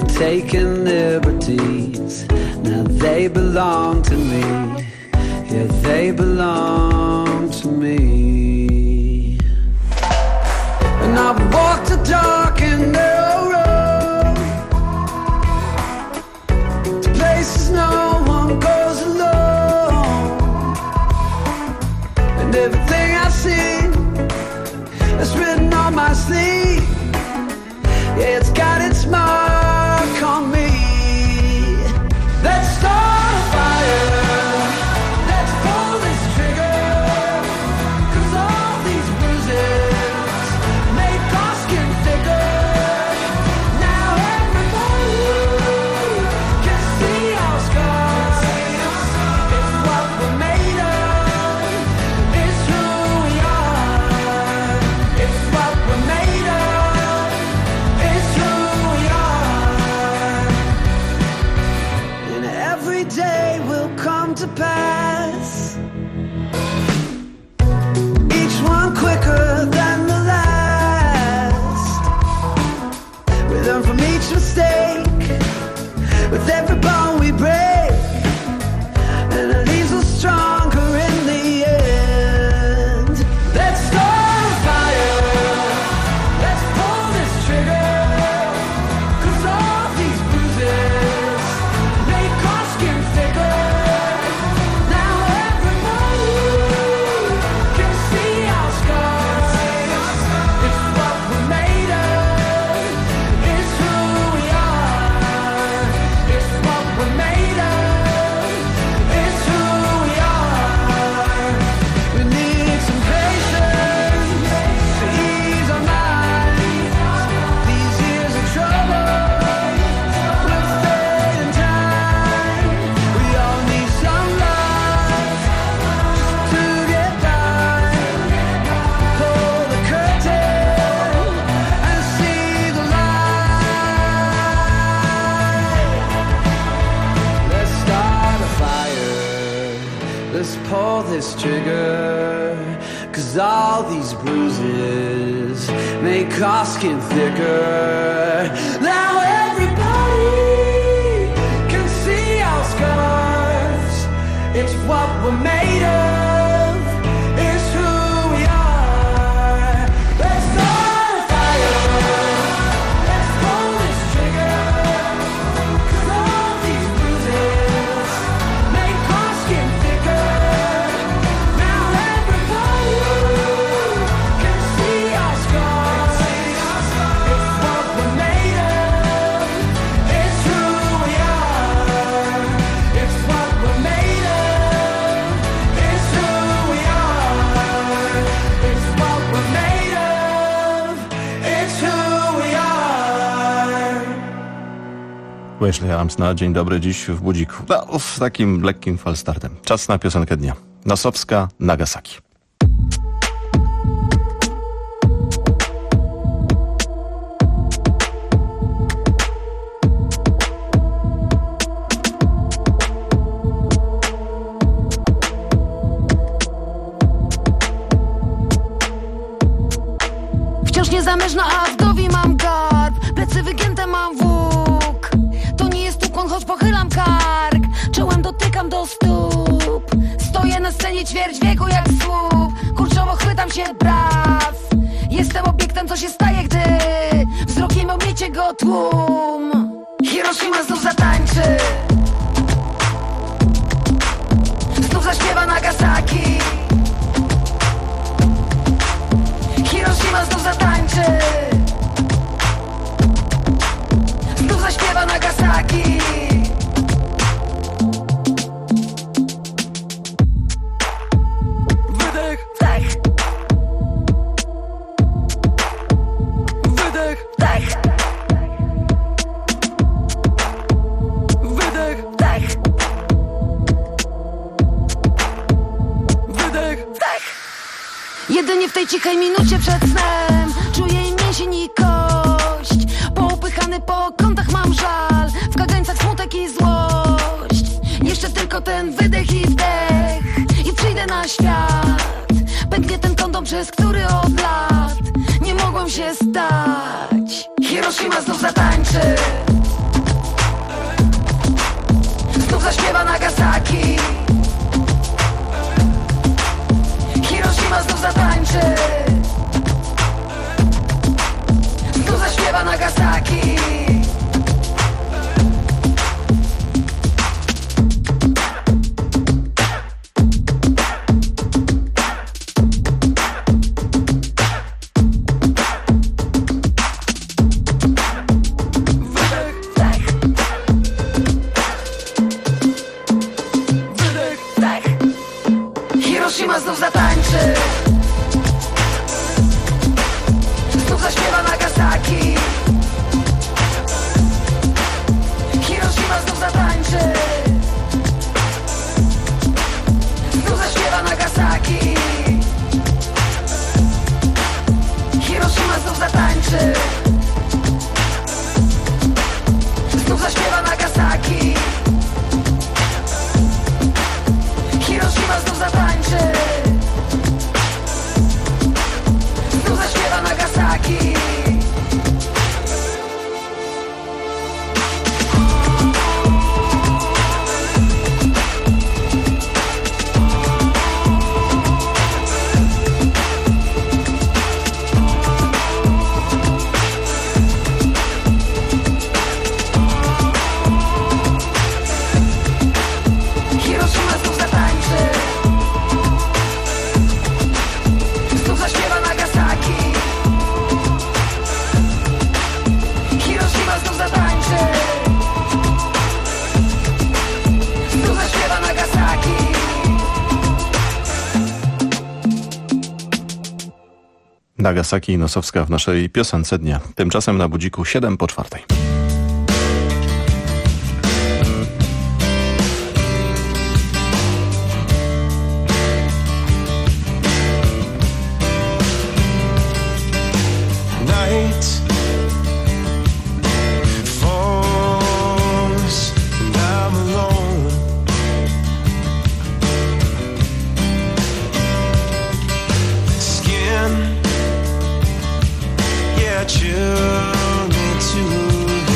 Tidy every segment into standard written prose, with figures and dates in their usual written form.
They've taken liberties, now they belong to me. Yeah, they belong to me. And I've walked a dark and narrow road to places no one goes alone. And everything I see is written on my sleeve. Yeah, it's got its mark on me. Let's start a fire. Let's pull this trigger. 'Cause all these bruises make our skin thicker. Now everybody can see our scars. It's what we're made of. It's who we are. It's what we're made of. Every day will come to pass, each one quicker than the last. We learn from each mistake, with every bone we break, and it leaves us stronger in the end. Let's start a fire, let's pull this trigger, 'cause all these bruises make our skin thicker. Now everybody can see our scars. It's what we're made of. It's who we are. It's what we're made of. It's who we are. We need some patience to ease our minds. These years of trouble will fade in time. We all need some love to get by. Pull the curtain and see the light. Let's start a fire. Let's pull this trigger. 'Cause all these bruises make our skin thicker. Now everybody can see our scars. It's what we're made of. It's who we are. Let's start a fire. Let's pull this trigger. 'Cause all these bruises make our skin thicker. Now everybody can see our scars. It's what we're made of. It's who we are. It's what we're made of. It's who we are. It's what we're made of. It's who we are. Wesley Armstrong, dzień dobry, dziś w budziku. No, z takim lekkim falstartem. Czas na piosenkę dnia. Nosowska, Nagasaki. Wciąż niezamężna, a w głowie mam garb. Plecy wygięte, mam włók. To nie jest ukłon, choć pochylam kark. Czołem dotykam do stóp. Stoję na scenie ćwierć wieku jak słup. Kurczowo chwytam się braw. Jestem obiektem, co się staje, gdy wzrokiem omiecie go tłum. Hiroshima znów zatańczy. Znów zaśpiewa Nagasaki. Hiroshima znów zatańczy. Znów zaśpiewa Nagasaki. Wydech, Wdech, wydech, wdech, wydech, wdech, wydech. wdech. Jedynie w tej cichej minucie przed snem czuję i mięsień i kość. Poupychany po kątach mam żal. W kagańcach smutek i złość. Jeszcze tylko ten wydech i wdech i przyjdę na świat. Pęknie ten kondom, przez który od lat nie mogłem się stać. Hiroshima znów zatańczy. Nagasaki i Nosowska w naszej piosence dnia. Tymczasem na budziku 3:07. Chill me to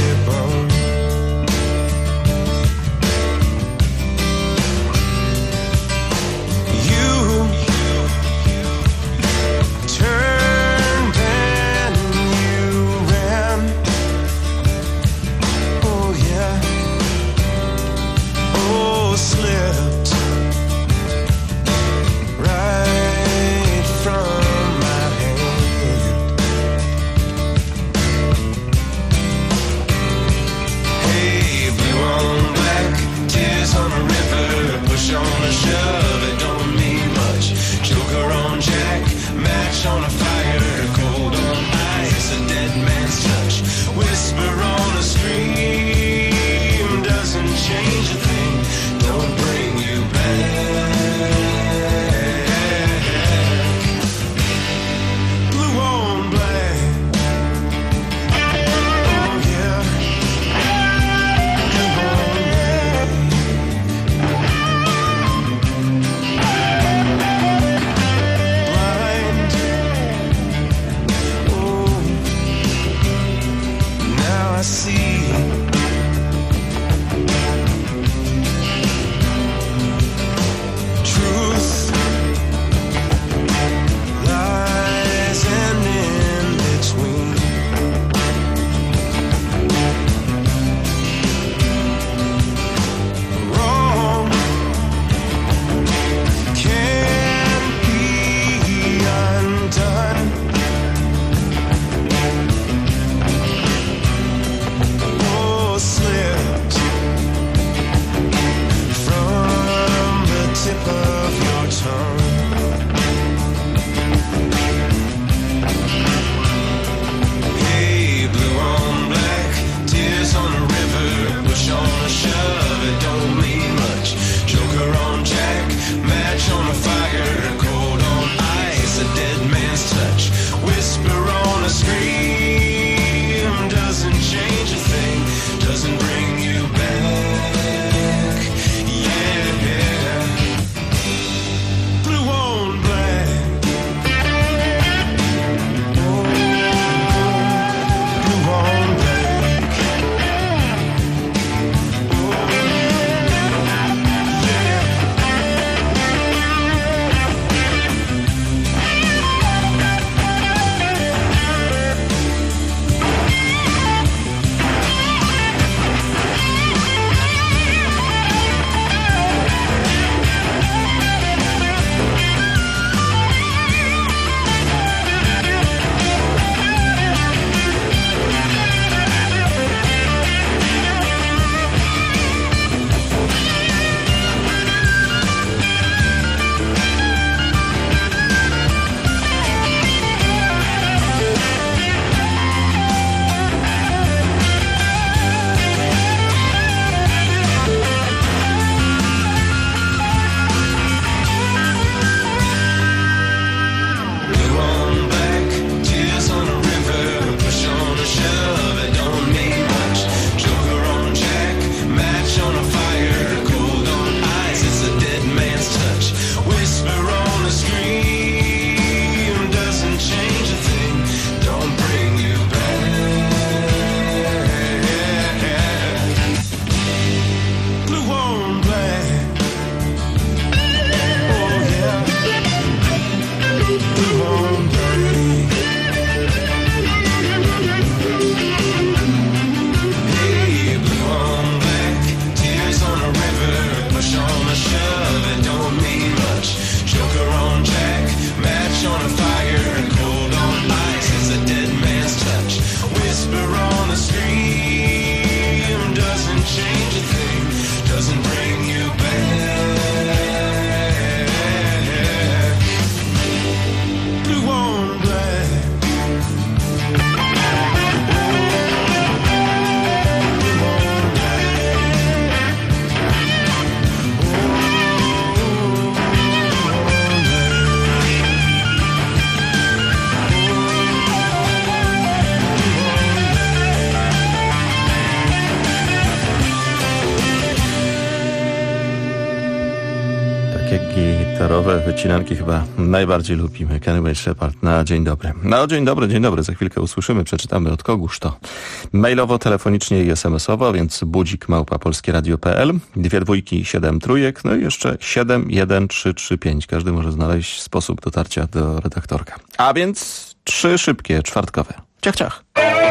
plenerowe wycinanki chyba najbardziej lubimy. Kenny Shepard na dzień dobry. No dzień dobry. Za chwilkę usłyszymy, przeczytamy od kogóż to. Mailowo, telefonicznie i SMS-owo, więc budzik@polskieradio.pl, 2 dwójki, 7 trójek, no i jeszcze 71335. Każdy może znaleźć sposób dotarcia do redaktorka. A więc 3 szybkie, czwartkowe. Ciach, ciach.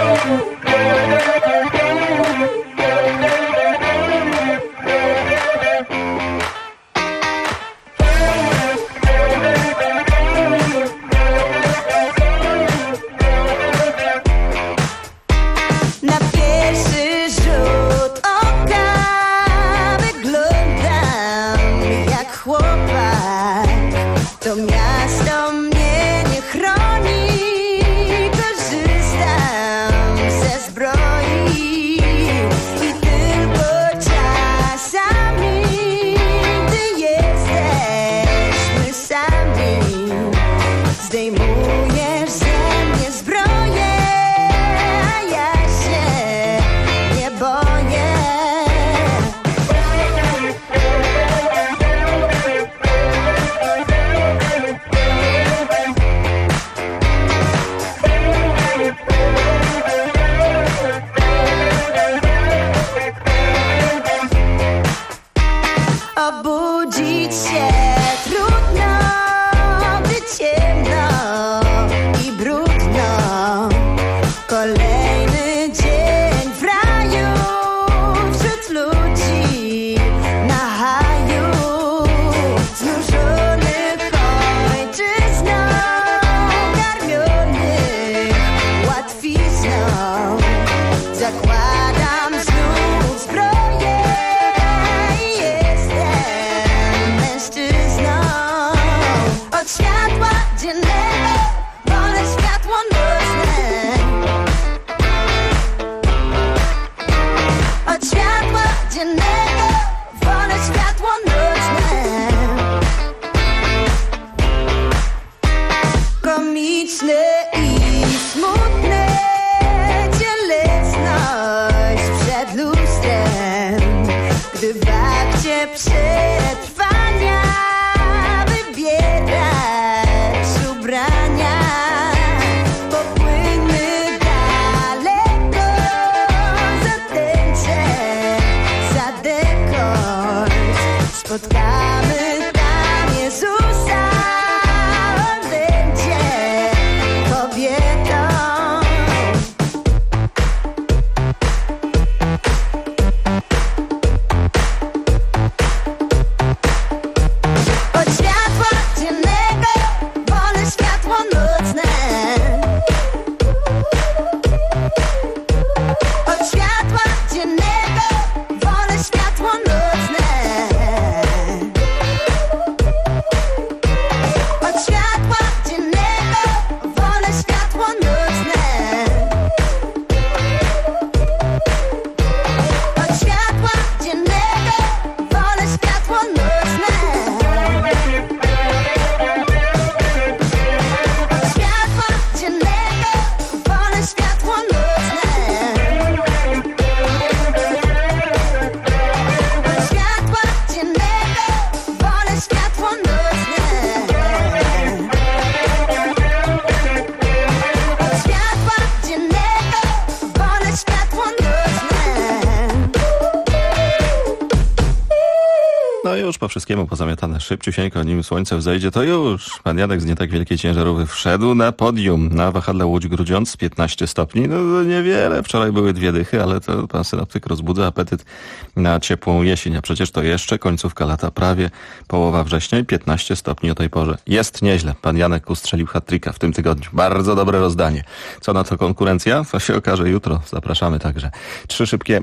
Po wszystkiemu pozamiatane szybciusieńko, nim słońce wzejdzie, to już pan Janek z nie tak wielkiej ciężarówki wszedł na podium na wahadle Łódź-Grudziądz, 15 stopni. No to niewiele, wczoraj były 2 dychy, ale to pan synoptyk rozbudza apetyt na ciepłą jesień, a przecież to jeszcze końcówka lata, prawie połowa września i 15 stopni o tej porze. Jest nieźle. Pan Janek ustrzelił hat-tricka w tym tygodniu. Bardzo dobre rozdanie. Co na to konkurencja? To się okaże jutro. Zapraszamy także. 3 szybkie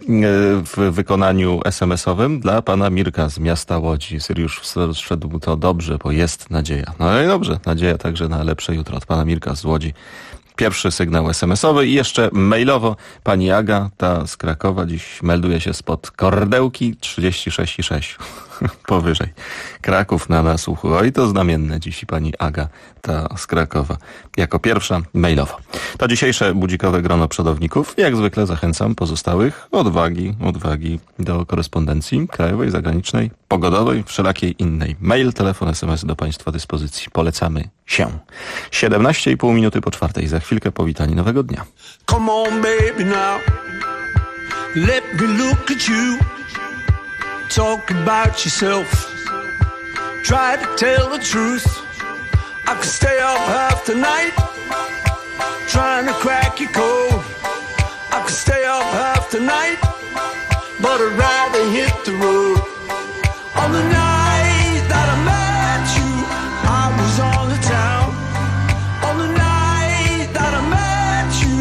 w wykonaniu SMS-owym dla pana Mirka z miasta Łodzi. Syriusz wszedł to dobrze, bo jest nadzieja. No i dobrze, nadzieja także na lepsze jutro od pana Mirka z Łodzi. Pierwszy sygnał SMS-owy i jeszcze mailowo pani Aga, ta z Krakowa, dziś melduje się spod Kordełki 36,6. powyżej. Kraków na nasłuchu. Oj, to znamienne dziś pani Aga, ta z Krakowa. Jako pierwsza mailowo. To dzisiejsze budzikowe grono przodowników. Jak zwykle zachęcam pozostałych odwagi do korespondencji krajowej, zagranicznej, pogodowej, wszelakiej innej. Mail, telefon, SMS do państwa dyspozycji. Polecamy się. 17,5 minuty po 4. Za chwilkę powitanie nowego dnia. Come on, baby, now. Let me look at you. Talk about yourself. Try to tell the truth. I could stay up half the night trying to crack your code. I could stay up half the night, but I'd rather hit the road. On the night that I met you, I was on the town. On the night that I met you,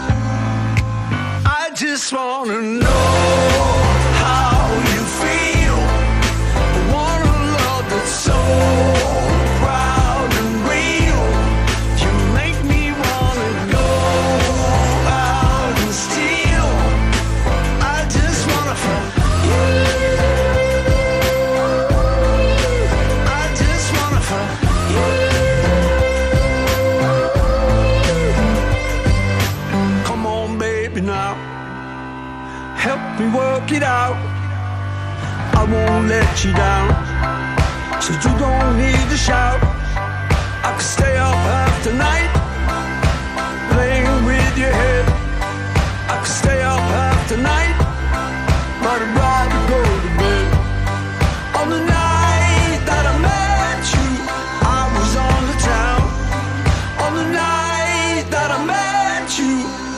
I just wanna know how you feel. I want a love that's so proud and real. You make me wanna go out and steal. I just wanna fuck you. I just wanna fuck you. Come on, baby, now. Help me work it out. I won't let you down, so you don't need to shout. I could stay up half the night playing with your head. I could stay up half the night, but I'd rather go to bed. On the night that I met you, I was on the town. On the night that I met you,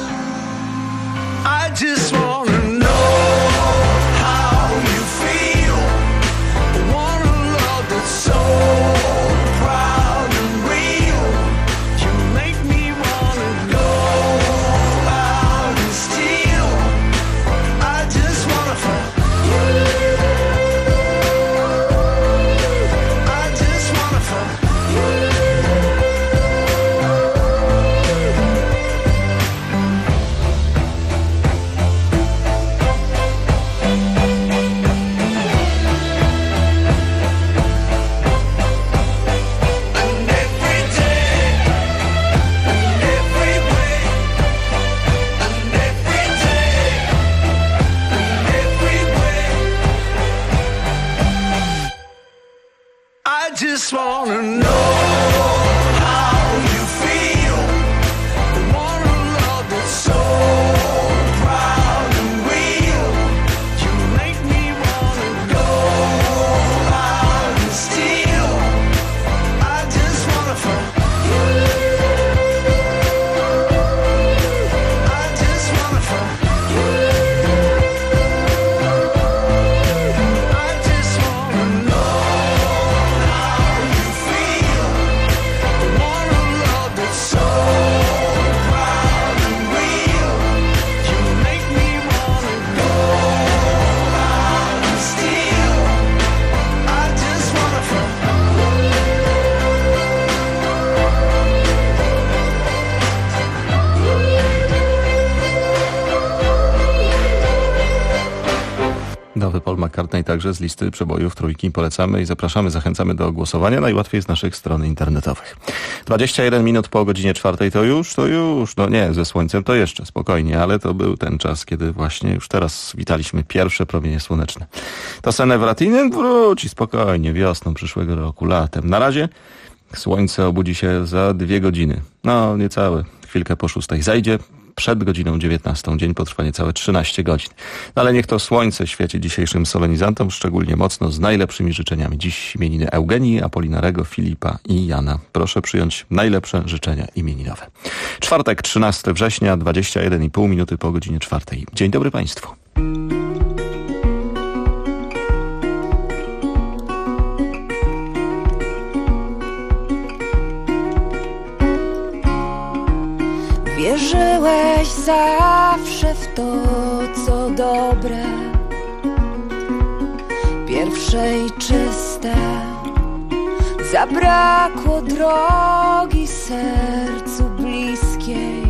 I just wanna know how you feel. I want a love that's so proud and real. You make me wanna go out and steal. I just wanna fuck you. I just wanna fuck you. And every day, and every way, and every day, and every way, I just wanna know how you feel. I want a love that's so proud and real. You make me wanna go out and steal. I just wanna fuck you. I just wanna fuck you. I just wanna know how you feel. I want a love that's so proud and real. You make me wanna go out and steal. I just wanna fuck Nowy Paul McCartney także z listy przebojów trójki. Polecamy i zapraszamy, zachęcamy do głosowania. Najłatwiej z naszych stron internetowych. 21 minut po godzinie 4 to już. No nie, ze słońcem to jeszcze, spokojnie, ale to był ten czas, kiedy właśnie już teraz witaliśmy pierwsze promienie słoneczne. To Senewratinen wróci spokojnie wiosną przyszłego roku, latem. Na razie słońce obudzi się za 2 godziny. No, niecałe, chwilkę po 6. Zajdzie przed godziną 19. Dzień potrwa niecałe 13 godzin. No ale niech to słońce świeci dzisiejszym solenizantom, szczególnie mocno z najlepszymi życzeniami. Dziś imieniny Eugenii, Apolinarego, Filipa i Jana. Proszę przyjąć najlepsze życzenia imieninowe. Czwartek, 13 września, 21,5 minuty po godzinie 4. Dzień dobry Państwu. Wierzyłeś zawsze w to, co dobre, pierwsze i czyste. Zabrakło drogi sercu bliskiej.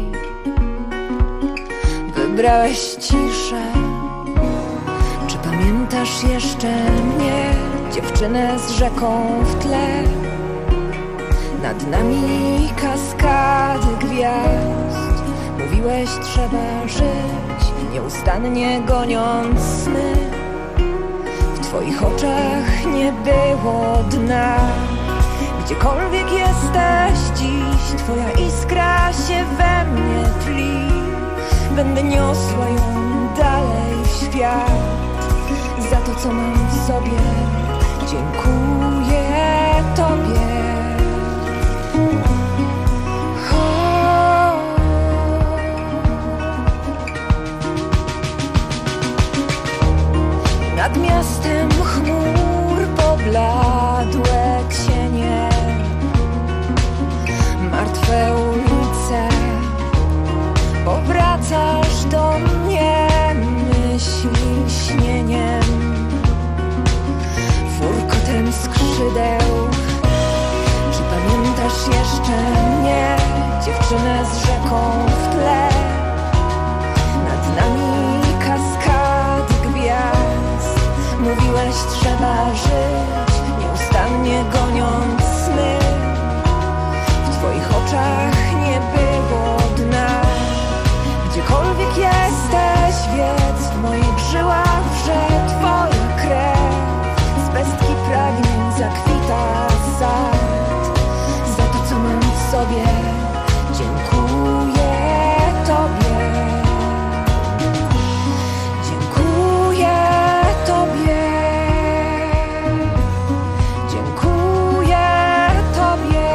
Wybrałeś ciszę. Czy pamiętasz jeszcze mnie? dziewczynę z rzeką w tle. Nad nami kaskady gwiazd. Mówiłeś, trzeba żyć, nieustannie goniąc sny. W twoich oczach nie było dna. Gdziekolwiek jesteś dziś, twoja iskra się we mnie tli. Będę niosła ją dalej w świat. Za to, co mam w sobie, dziękuję tobie. Nad miastem chmur pobladłe cienie, martwe ulice. Powracasz do mnie myśli śnieniem, furkotem skrzydeł. Czy pamiętasz jeszcze mnie, dziewczynę z rzeką w tle? Nad nami kaskady gwiazd. Mówiłeś, trzeba żyć, nieustannie goniąc sny. W twoich oczach nie było dna. Gdziekolwiek jesteś, wiedz, w moich żyłach wrze twoja krew. Z pestki pragnień zakwita sad. Za to, co mam w sobie, dziękuję tobie. Dziękuję tobie. Dziękuję tobie.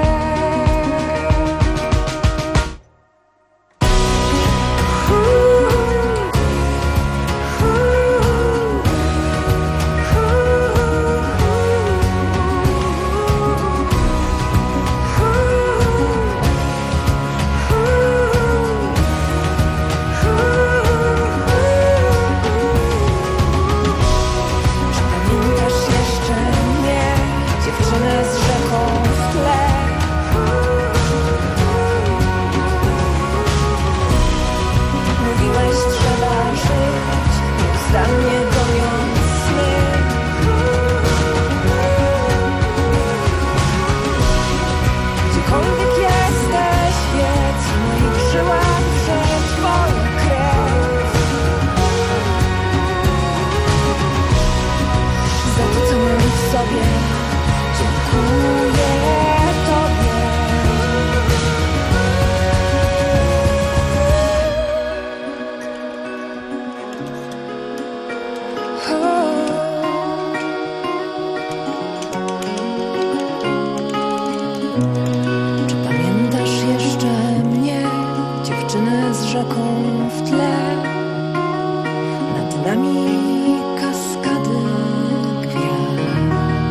Czy pamiętasz jeszcze mnie, dziewczynę z rzeką w tle? Nad nami kaskady gwiazd.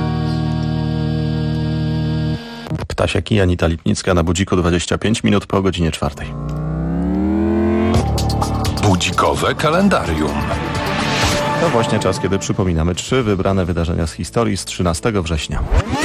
Ptasiak i Anita Lipnicka na Budziku 25 minut po godzinie 4. Budzikowe kalendarium. To właśnie czas, kiedy przypominamy 3 wybrane wydarzenia z historii z 13 września.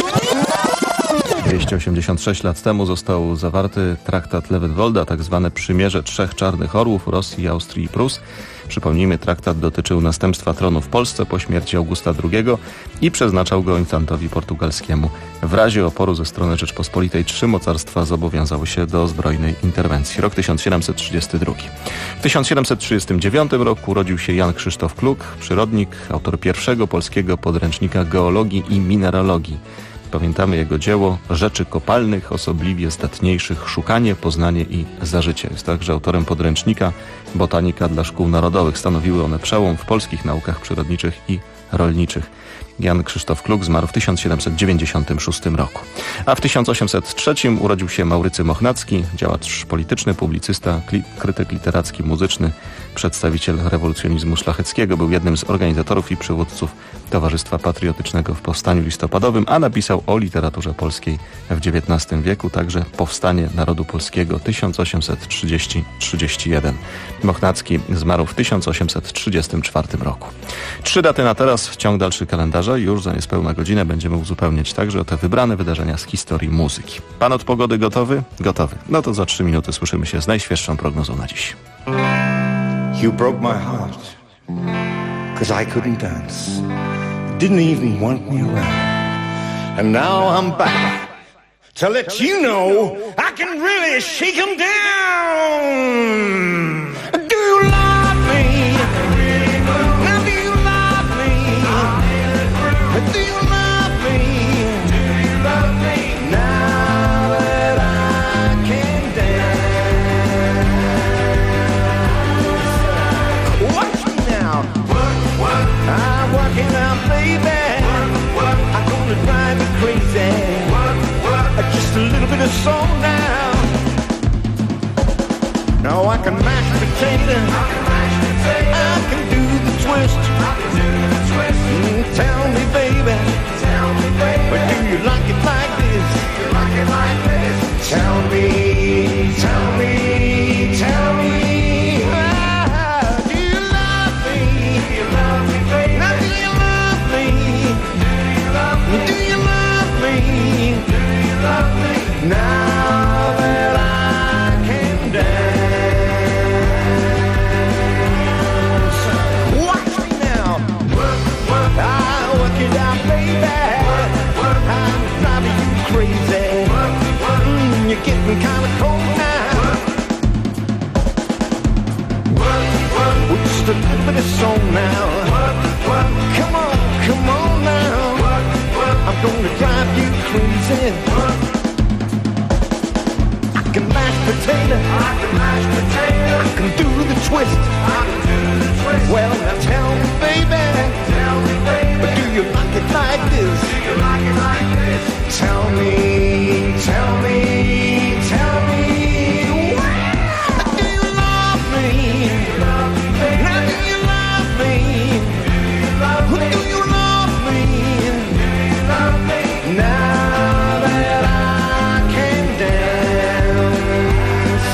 286 lat temu został zawarty traktat Lewitwolda, tak zwane przymierze trzech czarnych orłów Rosji, Austrii i Prus. Przypomnijmy, traktat dotyczył następstwa tronu w Polsce po śmierci Augusta II i przeznaczał go infantowi portugalskiemu. W razie oporu ze strony Rzeczpospolitej 3 mocarstwa zobowiązały się do zbrojnej interwencji. Rok 1732. W 1739 roku urodził się Jan Krzysztof Kluk, przyrodnik, autor pierwszego polskiego podręcznika geologii i mineralogii. Pamiętamy jego dzieło Rzeczy kopalnych, osobliwie zdatniejszych szukanie, poznanie i zażycie. Jest także autorem podręcznika Botanika dla szkół narodowych. Stanowiły one przełom w polskich naukach przyrodniczych i rolniczych. Jan Krzysztof Kluk zmarł w 1796 roku. A w 1803 urodził się Maurycy Mochnacki, działacz polityczny, publicysta, krytyk literacki, muzyczny, przedstawiciel rewolucjonizmu szlacheckiego. Był jednym z organizatorów i przywódców Towarzystwa Patriotycznego w Powstaniu Listopadowym, a napisał o literaturze polskiej w XIX wieku, także Powstanie Narodu Polskiego 1830-31. Mochnacki zmarł w 1834 roku. 3 daty na teraz, ciąg dalszy kalendarza. Już za niespełna godzinę będziemy uzupełniać także o te wybrane wydarzenia z historii muzyki. Pan od pogody gotowy? Gotowy. No to za 3 minuty słyszymy się z najświeższą prognozą na dziś. You broke my heart, 'cause I couldn't dance. didn't even want me around. And now I'm back to let you know I can really shake 'em down. Do you love me? Now do you love me? Do you love me? Do you love me? Now that I can dance. Watch me now. I'm working out, baby. I'm gonna drive you crazy. Just a little bit of soul now. Now I can mash potatoes. I can do the twist. Tell me, baby. But do you like it like this? Tell me, tell me, tell me. Do you love me? Now do you love me? Do you love me? Now that I can dance. Watch me now. I work it out, baby. I'm driving you crazy. You're getting kind of cold now. With just a little bit of soul now. Come on now. I'm gonna drive you crazy. I can mash potato. I can do the twist. Well, now tell me, baby. But do you like it like this? Tell me, tell me, tell me. Do you love me? Now do you love me? Do you love me? Now that I can dance.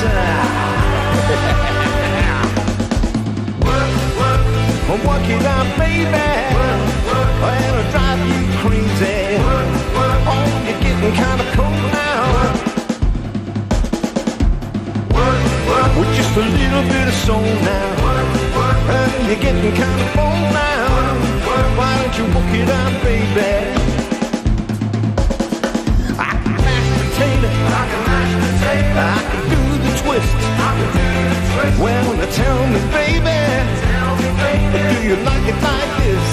Work it out, baby. Well, I'll drive you crazy. Oh, you're getting kind of cold now. With just a little bit of soul now. You're getting kind of bold now. Why don't you work it out, baby? I can mash potato. I can do the twist. Well, now tell me, baby. Do you like it like this?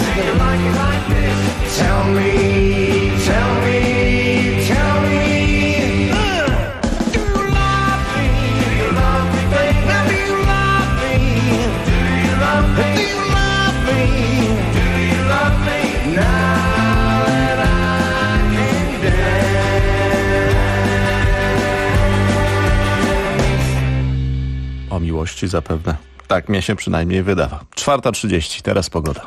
Tell me, tell me, tell me. Do you love me? Now do you love me? Do you love me? Now that I can dance. O miłości zapewne. Tak mnie się przynajmniej wydawa. 4:30, teraz pogoda.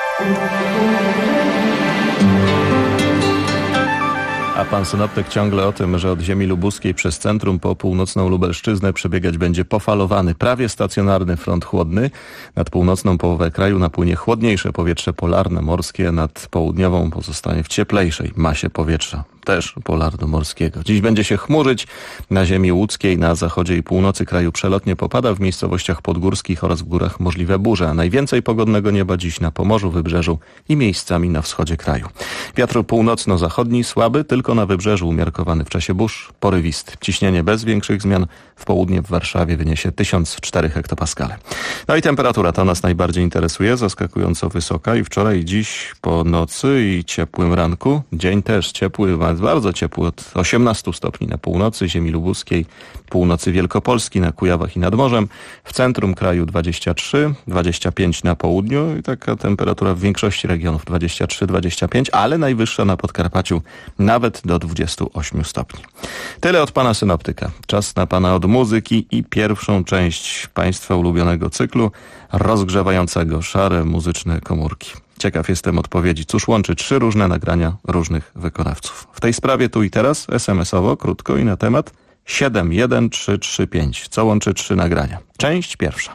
A pan synoptyk ciągle o tym, że od ziemi lubuskiej przez centrum po północną Lubelszczyznę przebiegać będzie pofalowany, prawie stacjonarny front chłodny. Nad północną połowę kraju napłynie chłodniejsze powietrze polarne, morskie. Nad południową pozostanie w cieplejszej masie powietrza, też polarno-morskiego. Dziś będzie się chmurzyć. Na ziemi łódzkiej, na zachodzie i północy kraju przelotnie popada. W miejscowościach podgórskich oraz w górach możliwe burze. A najwięcej pogodnego nieba dziś na Pomorzu, Wybrzeżu i miejscami na wschodzie kraju. Wiatr północno-zachodni słaby, tylko na Wybrzeżu umiarkowany w czasie burz, porywisty. Ciśnienie bez większych zmian. W południe w Warszawie wyniesie 1004 hektopaskale. No i temperatura ta nas najbardziej interesuje, zaskakująco wysoka i wczoraj i dziś po nocy i ciepłym ranku. Dzień też ciepły, bardzo ciepły, od 18 stopni na północy ziemi lubuskiej, północy Wielkopolski, na Kujawach i nad morzem. W centrum kraju 23, 25 na południu i taka temperatura w większości regionów 23-25, ale najwyższa na Podkarpaciu nawet do 28 stopni. Tyle od pana synoptyka. Czas na pana od muzyki i pierwszą część państwa ulubionego cyklu rozgrzewającego szare muzyczne komórki. Ciekaw jestem odpowiedzi, cóż łączy 3 różne nagrania różnych wykonawców. W tej sprawie tu i teraz SMS-owo, krótko i na temat 71335. Co łączy 3 nagrania? Część pierwsza.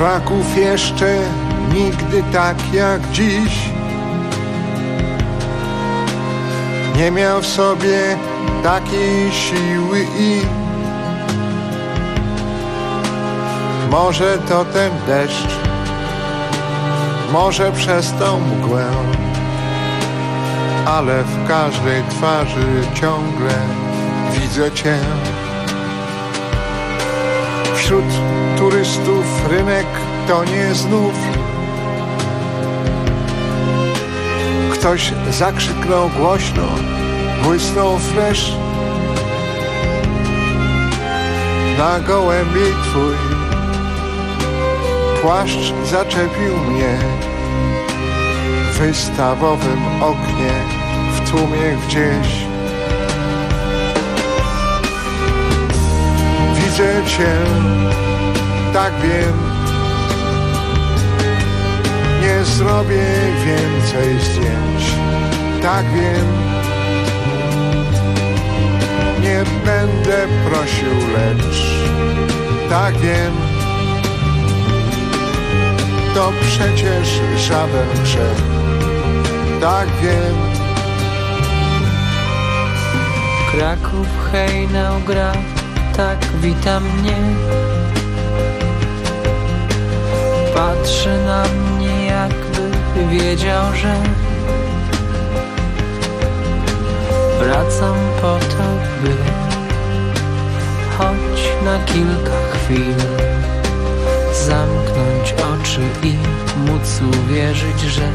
Kraków jeszcze nigdy tak jak dziś nie miał w sobie takiej siły i może to ten deszcz, może przez tą mgłę, ale w każdej twarzy ciągle widzę Cię. Wśród turystów rynek to nie znów ktoś zakrzyknął głośno, błysnął fresz na gołębi Twój płaszcz zaczepił mnie w wystawowym oknie w tłumie gdzieś. Widzę Cię, tak wiem, nie zrobię więcej zdjęć, tak wiem, nie będę prosił, lecz tak wiem, to przecież żaden grzech, tak wiem. Kraków hejnał gra, tak wita mnie. Patrzy na mnie, jakby wiedział, że wracam po to, by choć na kilka chwil zamknąć oczy i móc uwierzyć, że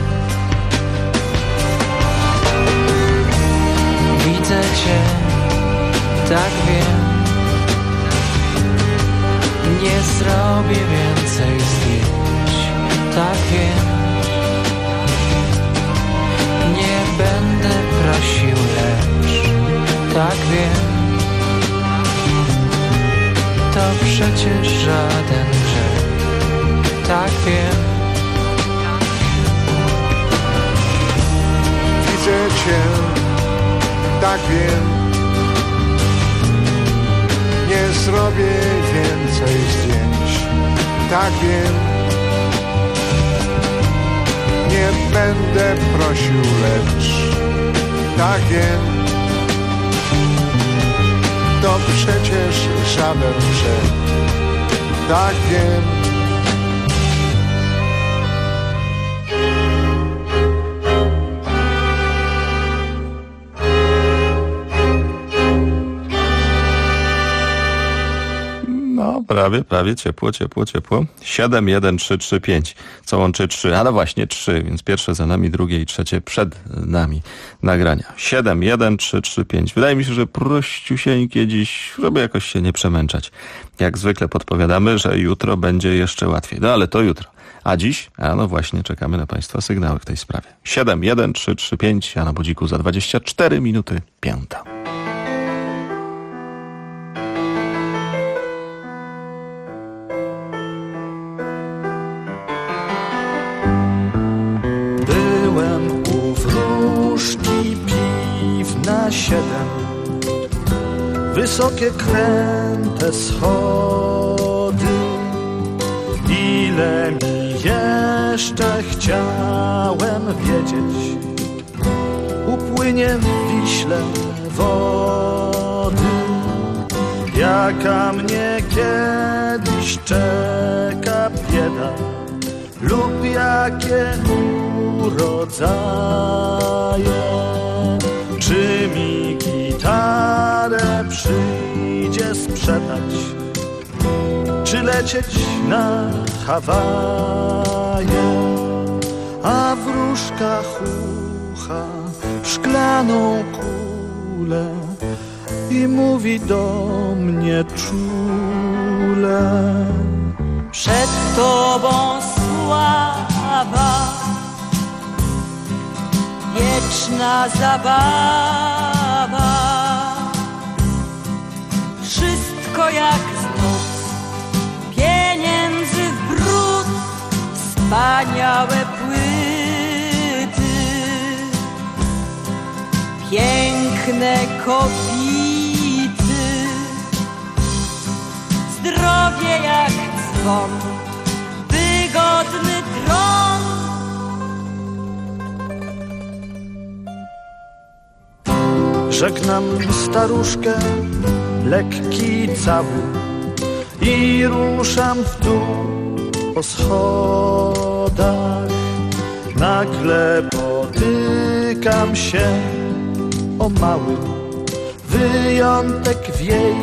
widzę Cię, tak wiem. Nie zrobię więcej zdjęć, tak wiem. Nie będę prosił, lecz tak wiem. To przecież żaden grzech, tak wiem. Widzę Cię, tak wiem. Nie zrobię więcej zdjęć, tak wiem. Nie będę prosił, lecz tak wiem. To przecież żaden grzech, tak wiem. Prawie, ciepło. 7, 1, 3, 3, 5. Co łączy 3? Ale właśnie 3, więc pierwsze za nami, drugie i trzecie przed nami nagrania. 7, 1, 3, 3, 5. Wydaje mi się, że prościusieńkie dziś, żeby jakoś się nie przemęczać. Jak zwykle podpowiadamy, że jutro będzie jeszcze łatwiej. No ale to jutro. A dziś? A no właśnie, czekamy na Państwa sygnały w tej sprawie. 7, 1, 3, 3, 5. Ja na budziku za 24 minuty 5. Na 7 wysokie kręte schody. Ile mi jeszcze chciałem wiedzieć, upłynie w Wiśle wody. Jaka mnie kiedyś czeka bieda lub jakie urodzaje. Czy mi gitarę przyjdzie sprzedać, czy lecieć na Hawaje? A wróżka chucha w szklaną kulę i mówi do mnie czule: przed tobą sława, wieczna zabawa, wszystko jak znów, pieniędzy w brud, wspaniałe płyty, piękne kobiety, zdrowie jak dzwon, by wygodny tron. Żegnam staruszkę, lekki cały i ruszam w dół po schodach. Nagle potykam się o mały wyjątek w jej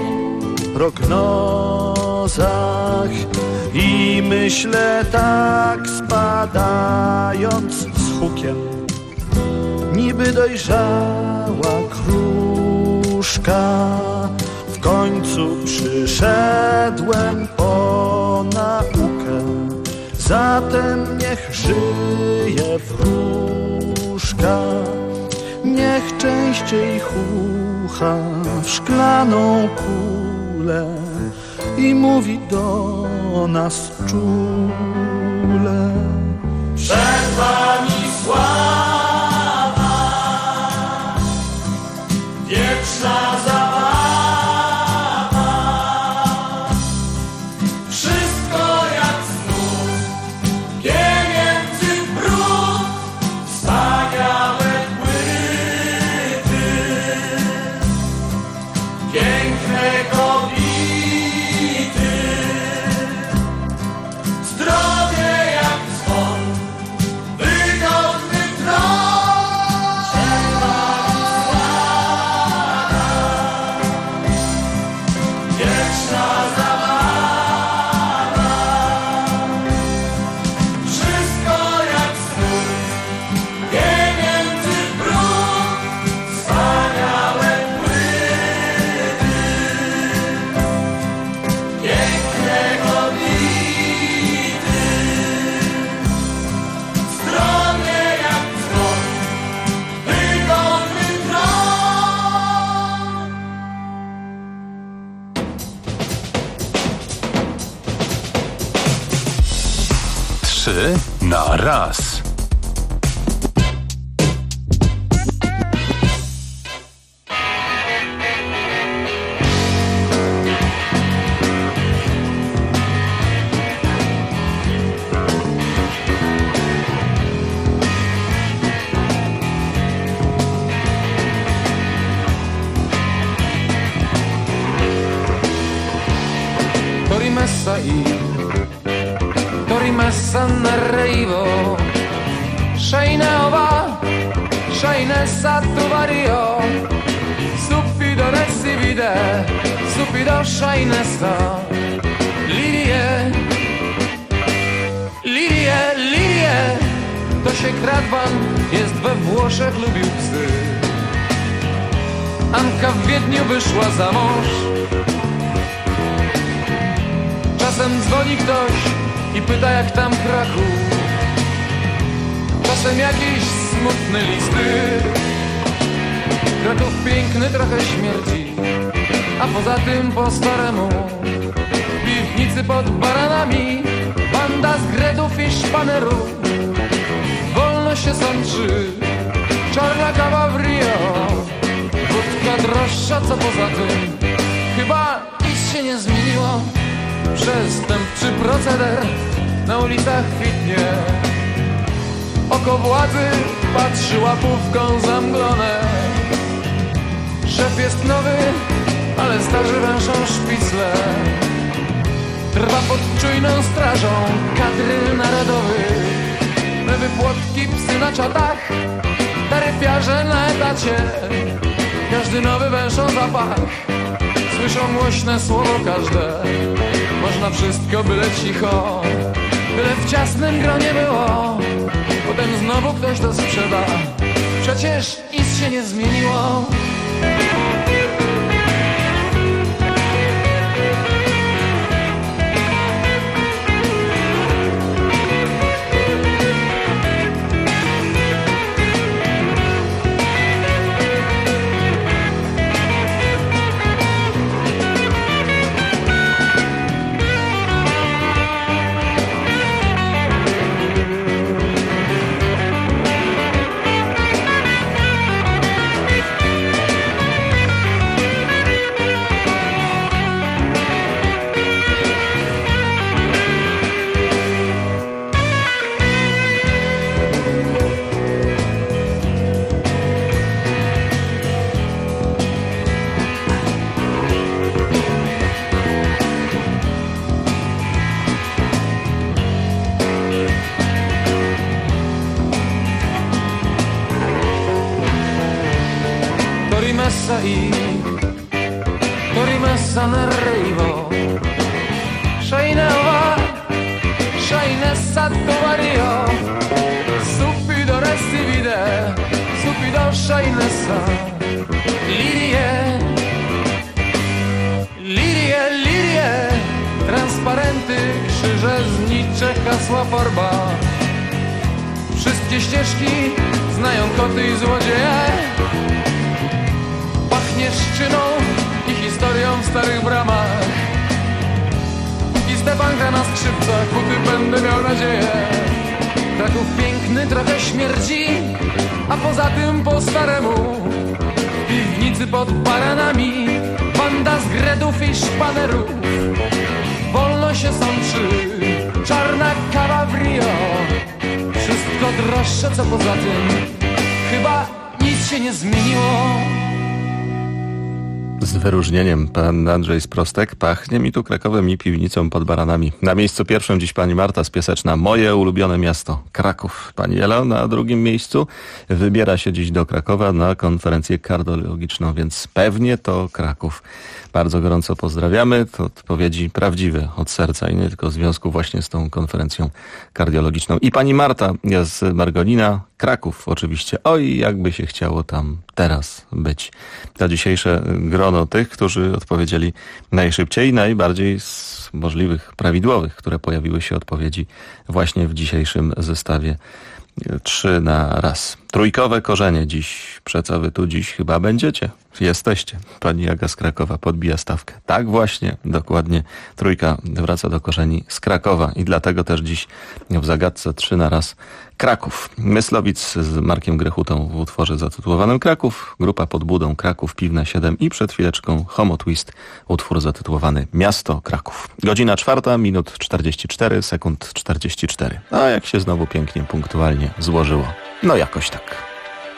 prognozach i myślę tak spadając z hukiem, niby dojrzała kruszka. W końcu przyszedłem po naukę, zatem niech żyje wróżka. Niech częściej chucha w szklaną kulę i mówi do nas czule. Przed wami sława, wieczna zabawa, wszystko jak znów, pieniędzy brud, wspaniałe płyty, piękne kobiety, zdrowie jak dzwon, wygodny tron. Wieczna zabawa, wszystko jak snów, pieniędzy brud, wspaniałe płyty, piękne kobiety, zdrowie jak dzwon, wygodny tron. 3 na raz. Rimessa n'arrivo, Shainaova, Shainessa tu vario, stupido recibide, stupido Shainessa, Lilie, Lilie, Lilie, to się Kradwan jest we Włoszech, lubił psy. Anka w Wiedniu wyszła za mąż, czasem dzwoni ktoś i pyta jak tam Kraków. Czasem jakieś smutne listy. Kraków piękny, trochę śmierdzi, a poza tym po staremu. W piwnicy pod baranami banda z Gretów i Szpanerów. Wolno się sączy, czarna kawa w Rio, wódka droższa, co poza tym chyba nic się nie zmieniło. Przestępczy proceder na ulicach kwitnie. Oko władzy patrzy łapówką zamglone. Szef jest nowy, ale starzy węszą szpicle. Trwa pod czujną strażą kadry narodowych. Mewy, płotki, psy na czatach, taryfiarze na etacie. Każdy nowy węszą zapach, słyszą głośne słowo każde. Można wszystko, byle cicho, byle w ciasnym gronie było. Potem znowu ktoś to sprzeda, przecież nic się nie zmieniło. rimessa nell'arrivo. Sciainava, sciainessa tovario, stupido resti vide, stupido sciainessa. Lirie, transparenty, krzyże, znicze, hasła, farba. Wszystkie ścieżki znają koty i złodzieje. Pachnie trzciną i historią w starych bramach. I Stefan gra na skrzypcach, buty będę miał nadzieję. Kraków piękny, trochę śmierdzi, a poza tym po staremu. W piwnicy pod baranami, banda z gredów i szpanerów. Wolno się sączy, czarna kawa w Rio. Wszystko droższe, co poza tym, chyba nic się nie zmieniło. Z wyróżnieniem pan Andrzej Sprostek. Pachnie mi tu Krakowem i piwnicą pod baranami. Na miejscu pierwszym dziś pani Marta z Piaseczna. Moje ulubione miasto, Kraków. Pani Ela na drugim miejscu wybiera się dziś do Krakowa na konferencję kardiologiczną, więc pewnie to Kraków. Bardzo gorąco pozdrawiamy. To odpowiedzi prawdziwe od serca i nie tylko w związku właśnie z tą konferencją kardiologiczną. I pani Marta z Margonina, Kraków oczywiście. Oj, jakby się chciało tam teraz być. To dzisiejsze grono tych, którzy odpowiedzieli najszybciej, najbardziej z możliwych, prawidłowych, które pojawiły się odpowiedzi właśnie w dzisiejszym zestawie 3 na raz. Trójkowe korzenie dziś. Przeco wy tu dziś chyba będziecie. Jesteście. Pani Aga z Krakowa podbija stawkę. Tak właśnie, dokładnie. Trójka wraca do korzeni z Krakowa i dlatego też dziś w zagadce 3 na raz Kraków. Myslowic z Markiem Grechutą w utworze zatytułowanym Kraków. Grupa pod Budą Kraków, Piwna 7 i przed chwileczką Homo Twist, utwór zatytułowany Miasto Kraków. Godzina 4, minut 44, sekund 44. A jak się znowu pięknie, punktualnie złożyło. No jakoś tak.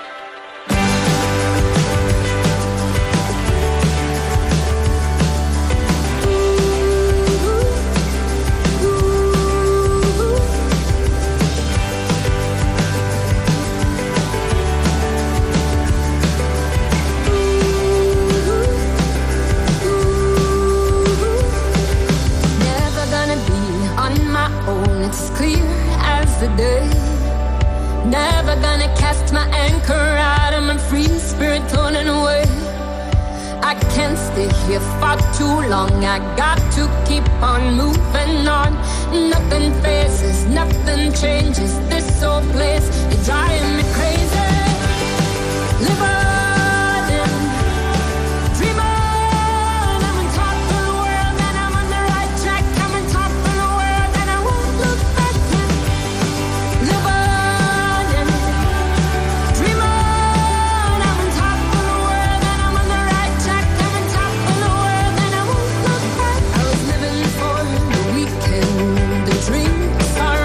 Never gonna cast my anchor out of my free spirit turning away. I can't stay here for too long. I got to keep on moving on. Nothing phases, nothing changes. This old place is driving me crazy. Live on and dream on. I'm on top of the world and I'm on the right track. I'm on top of the world and I won't look back. Live on.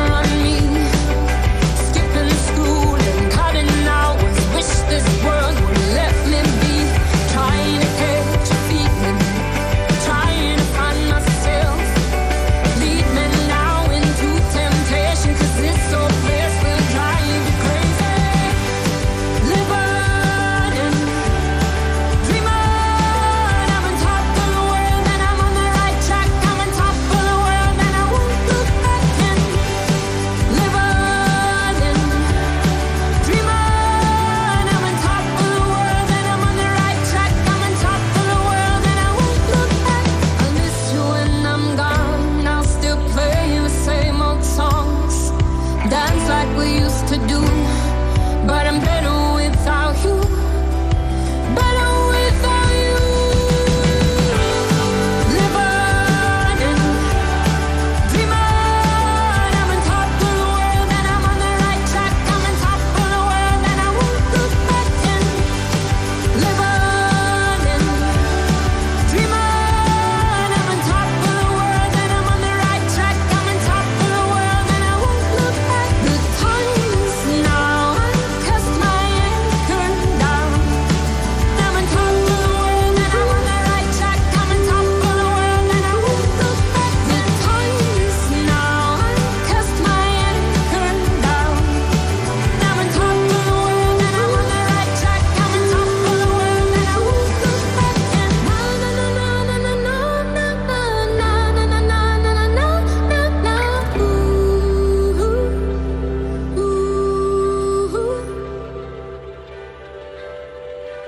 This world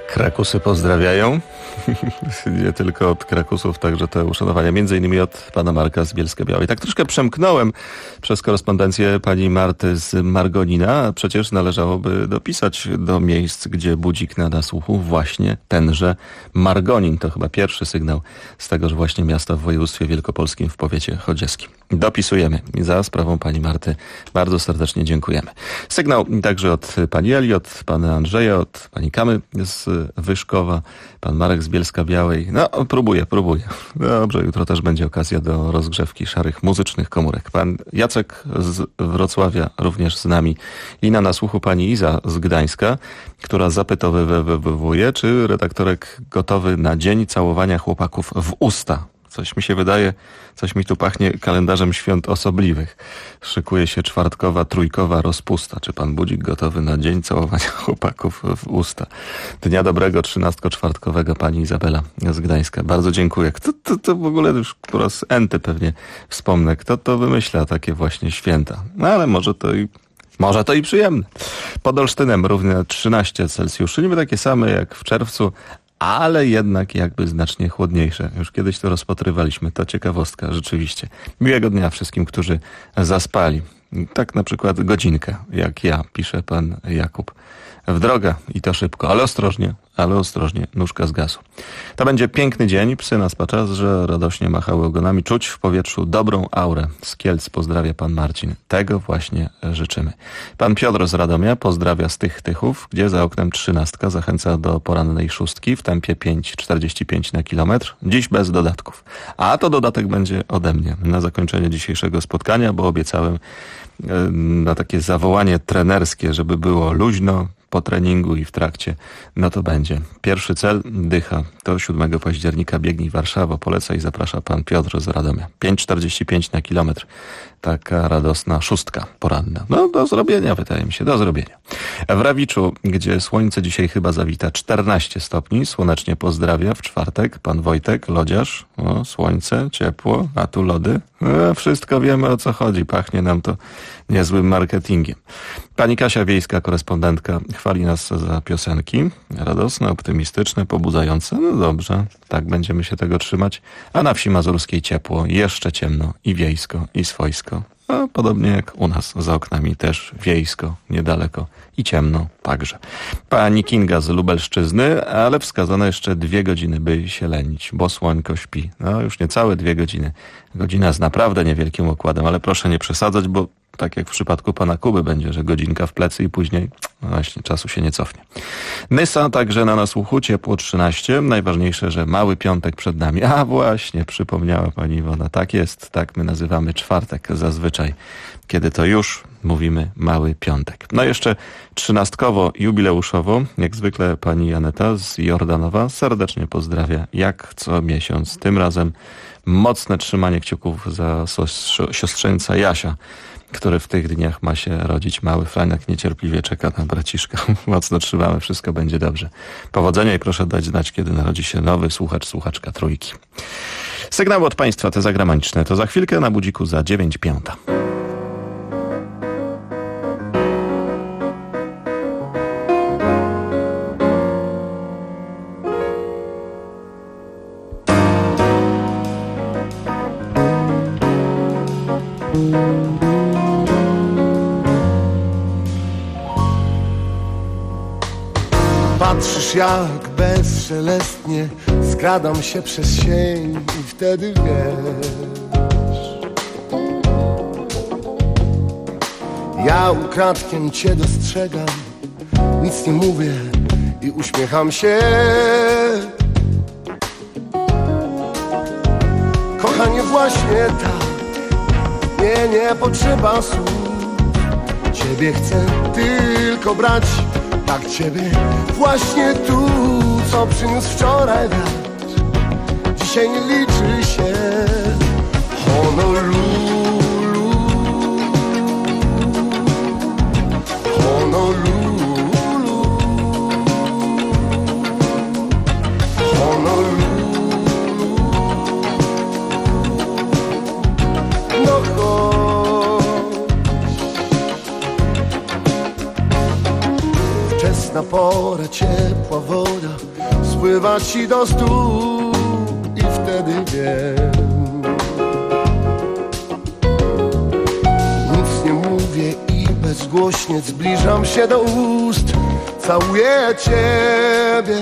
Krakusy pozdrawiają. Nie tylko od Krakusów, także te uszanowania, między innymi od pana Marka z Bielska-Białej. Tak troszkę przemknąłem przez korespondencję pani Marty z Margonina, a przecież należałoby dopisać do miejsc, gdzie budzik nada słuchu właśnie tenże Margonin. To chyba pierwszy sygnał z tegoż właśnie miasta w województwie wielkopolskim w powiecie chodzieskim. Dopisujemy i za sprawą pani Marty bardzo serdecznie dziękujemy. Sygnał także od pani Eli, od pana Andrzeja, od pani Kamy z Wyszkowa, pan Marek z Bielska-Białej. No, próbuję. Dobrze, jutro też będzie okazja do rozgrzewki szarych muzycznych komórek. Pan Jacek z Wrocławia również z nami i na nasłuchu pani Iza z Gdańska, która zapytowuje, czy redaktorek gotowy na dzień całowania chłopaków w usta. Coś mi się wydaje, coś mi tu pachnie kalendarzem świąt osobliwych. Szykuje się czwartkowa, trójkowa rozpusta. Czy pan budzik gotowy na dzień całowania chłopaków w usta? Dnia dobrego, 13-czwartkowego, pani Izabela z Gdańska. Bardzo dziękuję. Kto to w ogóle już po raz enty pewnie wspomnę. Kto to wymyśla takie właśnie święta? No ale może to i przyjemne. Pod Olsztynem równie 13 Celsjuszu. Niby takie same jak w czerwcu, ale jednak jakby znacznie chłodniejsze. Już kiedyś to rozpatrywaliśmy, to ciekawostka, rzeczywiście. Miłego dnia wszystkim, którzy zaspali. Tak na przykład godzinkę, jak ja, pisze pan Jakub. W drogę i to szybko, ale ostrożnie, nóżka z gazu. To będzie piękny dzień, psy na spaczas, że radośnie machały ogonami, czuć w powietrzu dobrą aurę. Z Kielc pozdrawia pan Marcin. Tego właśnie życzymy. Pan Piotr z Radomia pozdrawia z tych Tychów, gdzie za oknem 13 zachęca do porannej szóstki w tempie 5,45 na kilometr. Dziś bez dodatków. A to dodatek będzie ode mnie na zakończenie dzisiejszego spotkania, bo obiecałem na takie zawołanie trenerskie, żeby było luźno, po treningu i w trakcie, no to będzie. Pierwszy cel, Dycha, to 7 października, biegnij Warszawa, poleca i zaprasza pan Piotr z Radomia. 5,45 na kilometr, taka radosna szóstka poranna. No do zrobienia, wydaje mi się, do zrobienia. W Rawiczu, gdzie słońce dzisiaj chyba zawita 14 stopni, słonecznie pozdrawia w czwartek pan Wojtek, lodziarz. O, słońce, ciepło, a tu lody. Wszystko wiemy, o co chodzi, pachnie nam to niezłym marketingiem. Pani Kasia Wiejska, korespondentka, chwali nas za piosenki. Radosne, optymistyczne, pobudzające. No dobrze, tak będziemy się tego trzymać. A na wsi mazurskiej ciepło, jeszcze ciemno i wiejsko, i swojsko. A podobnie jak u nas za oknami też wiejsko, niedaleko i ciemno także. Pani Kinga z Lubelszczyzny, ale wskazano jeszcze 2 godziny, by się lenić, bo słońko śpi. No już niecałe 2 godziny. Godzina z naprawdę niewielkim okładem, ale proszę nie przesadzać, bo tak jak w przypadku pana Kuby będzie, że godzinka w plecy i później właśnie czasu się nie cofnie. Nysa także na nasłuchu, ciepło 13. Najważniejsze, że mały piątek przed nami. A właśnie, przypomniała pani Iwona. Tak jest, tak my nazywamy czwartek zazwyczaj, kiedy to już mówimy mały piątek. No jeszcze 13-kowo, jubileuszowo, jak zwykle pani Janeta z Jordanowa serdecznie pozdrawia, jak co miesiąc. Tym razem mocne trzymanie kciuków za siostrzeńca Jasia, który w tych dniach ma się rodzić. Mały Franek niecierpliwie czeka na braciszka. Mocno trzymamy, wszystko będzie dobrze. Powodzenia i proszę dać znać, kiedy narodzi się nowy słuchacz, słuchaczka trójki. Sygnały od państwa, te zagraniczne, to za chwilkę na budziku za 9:05. Patrzysz, jak bezszelestnie skradam się przez sień i wtedy wiesz, ja ukradkiem cię dostrzegam, nic nie mówię i uśmiecham się. Kochanie, właśnie tak, nie potrzeba słów. Ciebie chcę tylko brać, tak ciebie właśnie tu, co przyniósł wczoraj wiatr. Dzisiaj nie liczy się Honolulu, Honolulu, Honolulu. No chodź. Wczesna pora, ciepła woda, spływa ci do stóp i wtedy wiem. Nic nie mówię i bezgłośnie zbliżam się do ust. Całuję ciebie,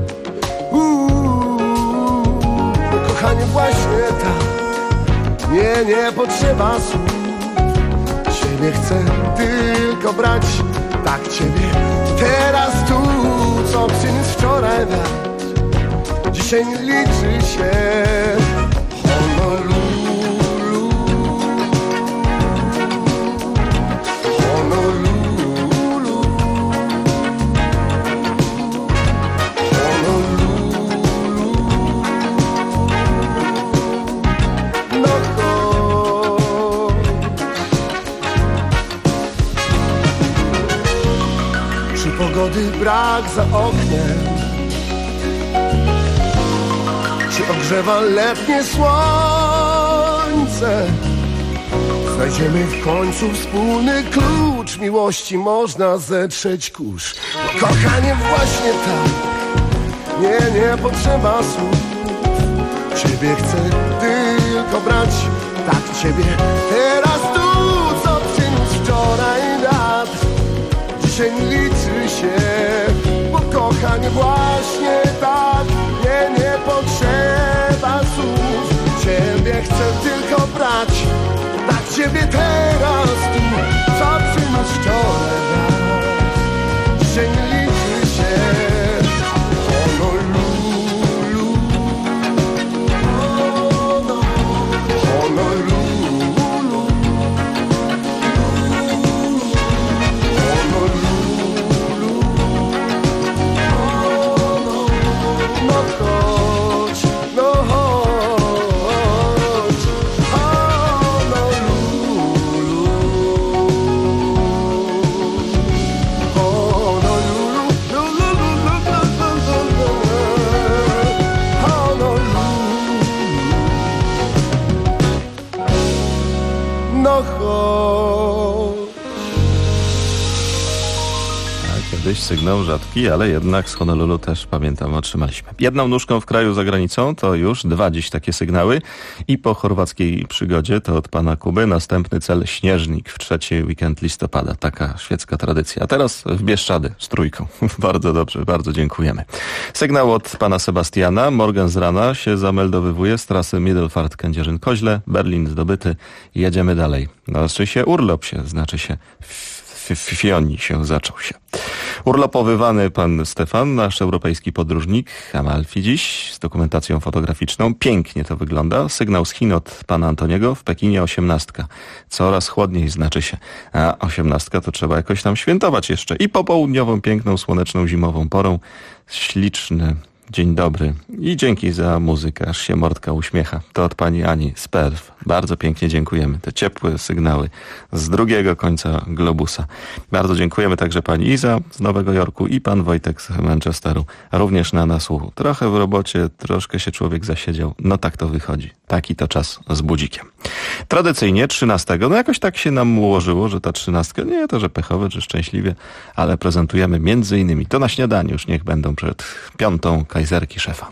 kochanie, właśnie tak. Nie potrzeba słów. Ciebie chcę tylko brać, tak ciebie teraz tu. Co przyniósł wczoraj dać, dzisiaj nie liczy się. Honolulu, Honolulu, pogody brak za oknem, czy ogrzewa letnie słońce? Znajdziemy w końcu wspólny klucz miłości, można zetrzeć kurz. Bo kochanie, właśnie tak, nie potrzeba słów. Ciebie chcę tylko brać, tak ciebie teraz tu. Co przyniósł wczoraj dat, dzisiaj nie liczy się, bo kochanie, właśnie tak. Nie potrzeba słów. Ciebie chcę tylko brać, tak ciebie teraz tu. Co przyniósł wczoraj dat, dzisiaj nie liczy się. Honolulu, Honolulu. Kiedyś sygnał rzadki, ale jednak z Honolulu też, pamiętam, otrzymaliśmy. Jedną nóżką w kraju za granicą to już 2 dziś takie sygnały i po chorwackiej przygodzie to od pana Kuby następny cel Śnieżnik w 3. weekend listopada. Taka świecka tradycja. A teraz w Bieszczady z Trójką. Bardzo dobrze, bardzo dziękujemy. Sygnał od pana Sebastiana. Morgan z rana się zameldowywuje z trasy Middelfart-Kędzierzyn-Koźle. Berlin zdobyty. Jedziemy dalej. Znaczy się urlop się, znaczy się Fioni się zaczął się. Urlopowywany pan Stefan, nasz europejski podróżnik, Amalfi dziś z dokumentacją fotograficzną. Pięknie to wygląda. Sygnał z Chin od pana Antoniego. W Pekinie 18. Coraz chłodniej, znaczy się. A 18 to trzeba jakoś tam świętować jeszcze. I popołudniową, piękną, słoneczną, zimową porą. Śliczny dzień dobry i dzięki za muzykę, aż się mordka uśmiecha. To od pani Ani z Perth. Bardzo pięknie dziękujemy. Te ciepłe sygnały z drugiego końca globusa. Bardzo dziękujemy także pani Iza z Nowego Jorku i pan Wojtek z Manchesteru. Również na nasłuchu. Trochę w robocie, troszkę się człowiek zasiedział. No tak to wychodzi. Taki to czas z budzikiem. Tradycyjnie 13. No jakoś tak się nam ułożyło, że ta 13. Nie to, że pechowe czy szczęśliwie, ale prezentujemy między innymi to na śniadaniu. Już niech będą przed 5. Kajzerki szefa.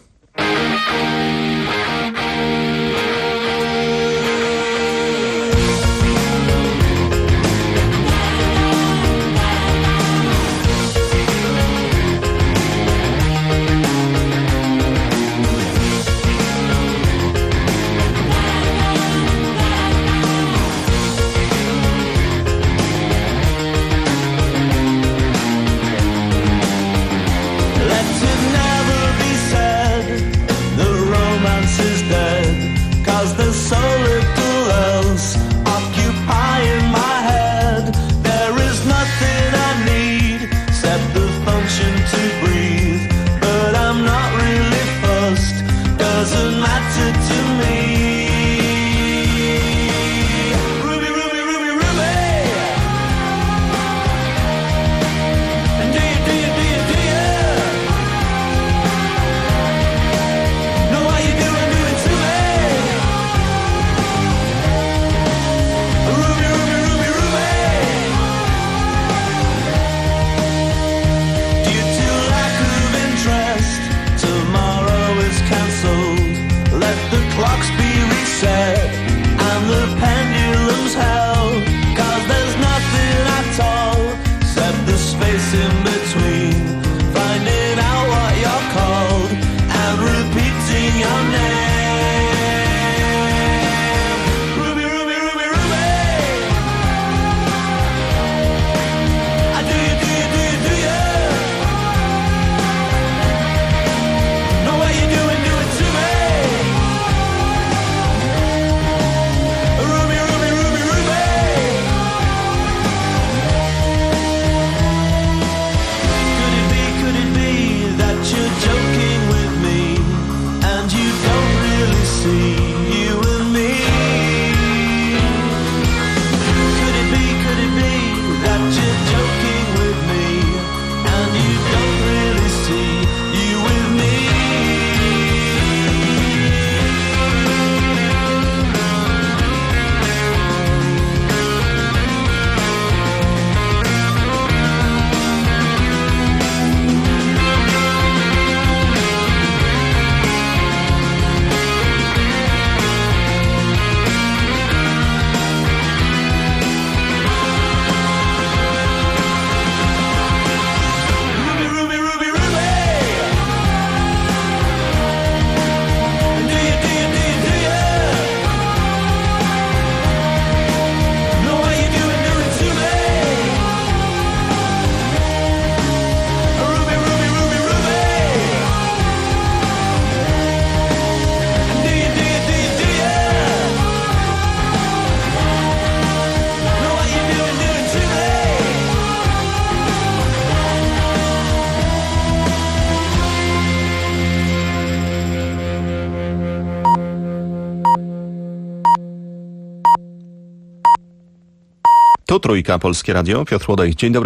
Let it never be said Tu Trójka, Polskie Radio. Piotr Łodej, dzień dobry.